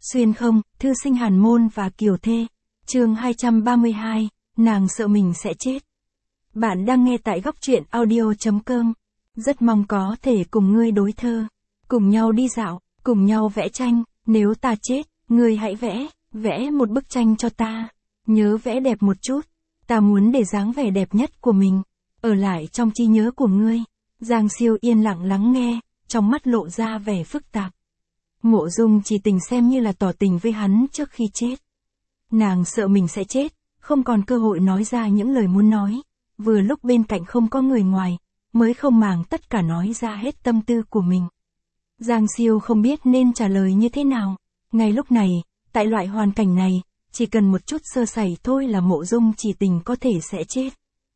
Xuyên không, thư sinh Hàn Môn và Kiều Thê. Chương 232, nàng sợ mình sẽ chết. Bạn đang nghe tại góc truyện audio.com. Rất mong có thể cùng ngươi đối thơ, cùng nhau đi dạo, cùng nhau vẽ tranh. Nếu ta chết, ngươi hãy vẽ một bức tranh cho ta. Nhớ vẽ đẹp một chút, ta muốn để dáng vẻ đẹp nhất của mình ở lại trong trí nhớ của ngươi. Giang Siêu yên lặng lắng nghe, trong mắt lộ ra vẻ phức tạp. Mộ Dung Chỉ Tình xem như là tỏ tình với hắn trước khi chết. Nàng sợ mình sẽ chết, không còn cơ hội nói ra những lời muốn nói. Vừa lúc bên cạnh không có người ngoài, mới không màng tất cả nói ra hết tâm tư của mình. Giang Siêu không biết nên trả lời như thế nào. Ngay lúc này, tại loại hoàn cảnh này, chỉ cần một chút sơ sẩy thôi là Mộ Dung Chỉ Tình có thể sẽ chết.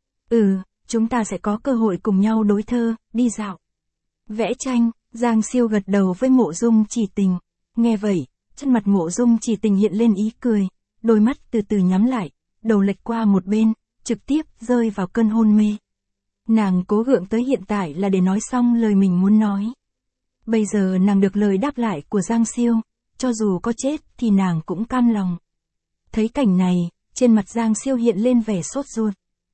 Chúng ta sẽ có cơ hội cùng nhau đối thơ, đi dạo, vẽ tranh. Giang Siêu gật đầu với Mộ Dung Chỉ Tình. Nghe vậy, trên mặt Mộ Dung Chỉ Tình hiện lên ý cười, đôi mắt từ từ nhắm lại, đầu lệch qua một bên, trực tiếp rơi vào cơn hôn mê. Nàng cố gượng tới hiện tại là để nói xong lời mình muốn nói. Bây giờ nàng được lời đáp lại của Giang Siêu, cho dù có chết thì nàng cũng cam lòng. Thấy cảnh này, trên mặt Giang Siêu hiện lên vẻ sốt ruột.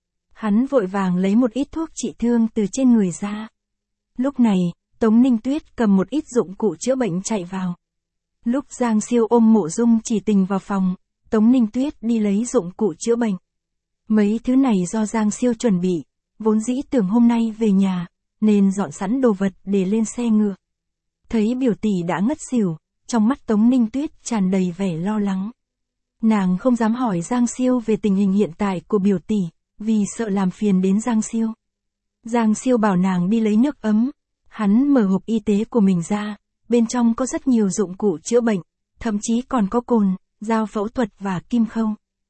Hắn vội vàng lấy một ít thuốc trị thương từ trên người ra. Lúc này, Tống Ninh Tuyết cầm một ít dụng cụ chữa bệnh chạy vào. Lúc Giang Siêu ôm Mộ Dung Chỉ Tình vào phòng, Tống Ninh Tuyết đi lấy dụng cụ chữa bệnh. Mấy thứ này do Giang Siêu chuẩn bị, vốn dĩ tưởng hôm nay về nhà, nên dọn sẵn đồ vật để lên xe ngựa. Thấy biểu tỷ đã ngất xỉu, trong mắt Tống Ninh Tuyết tràn đầy vẻ lo lắng. Nàng không dám hỏi Giang Siêu về tình hình hiện tại của biểu tỷ, vì sợ làm phiền đến Giang Siêu. Giang Siêu bảo nàng đi lấy nước ấm. Hắn mở hộp y tế của mình ra, bên trong có rất nhiều dụng cụ chữa bệnh, thậm chí còn có cồn, dao phẫu thuật và kim khâu.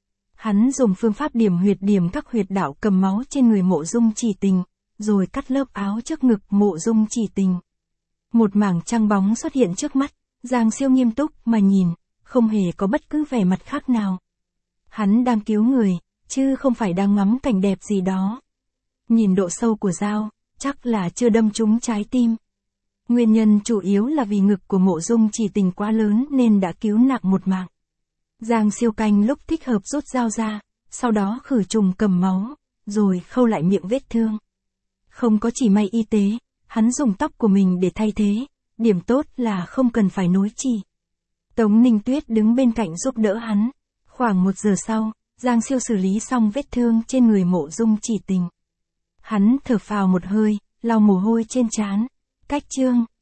Hắn dùng phương pháp điểm các huyệt đạo cầm máu trên người Mộ Dung Chỉ Tình, rồi cắt lớp áo trước ngực Mộ Dung Chỉ Tình. Một mảng trăng bóng xuất hiện trước mắt, Giang Siêu nghiêm túc mà nhìn, không hề có bất cứ vẻ mặt khác nào. Hắn đang cứu người, chứ không phải đang ngắm cảnh đẹp gì đó. Nhìn độ sâu của dao, chắc là chưa đâm trúng trái tim. Nguyên nhân chủ yếu là vì ngực của Mộ Dung Chỉ Tình quá lớn nên đã cứu nặng một mạng. Giang Siêu canh lúc thích hợp rút dao ra, sau đó khử trùng cầm máu, rồi khâu lại miệng vết thương. Không có chỉ may y tế, hắn dùng tóc của mình để thay thế, điểm tốt là không cần phải nối chỉ. Tống Ninh Tuyết đứng bên cạnh giúp đỡ hắn. Khoảng 1 giờ sau, Giang Siêu xử lý xong vết thương trên người Mộ Dung Chỉ Tình. Hắn thở phào một hơi, lau mồ hôi trên trán. Cách chương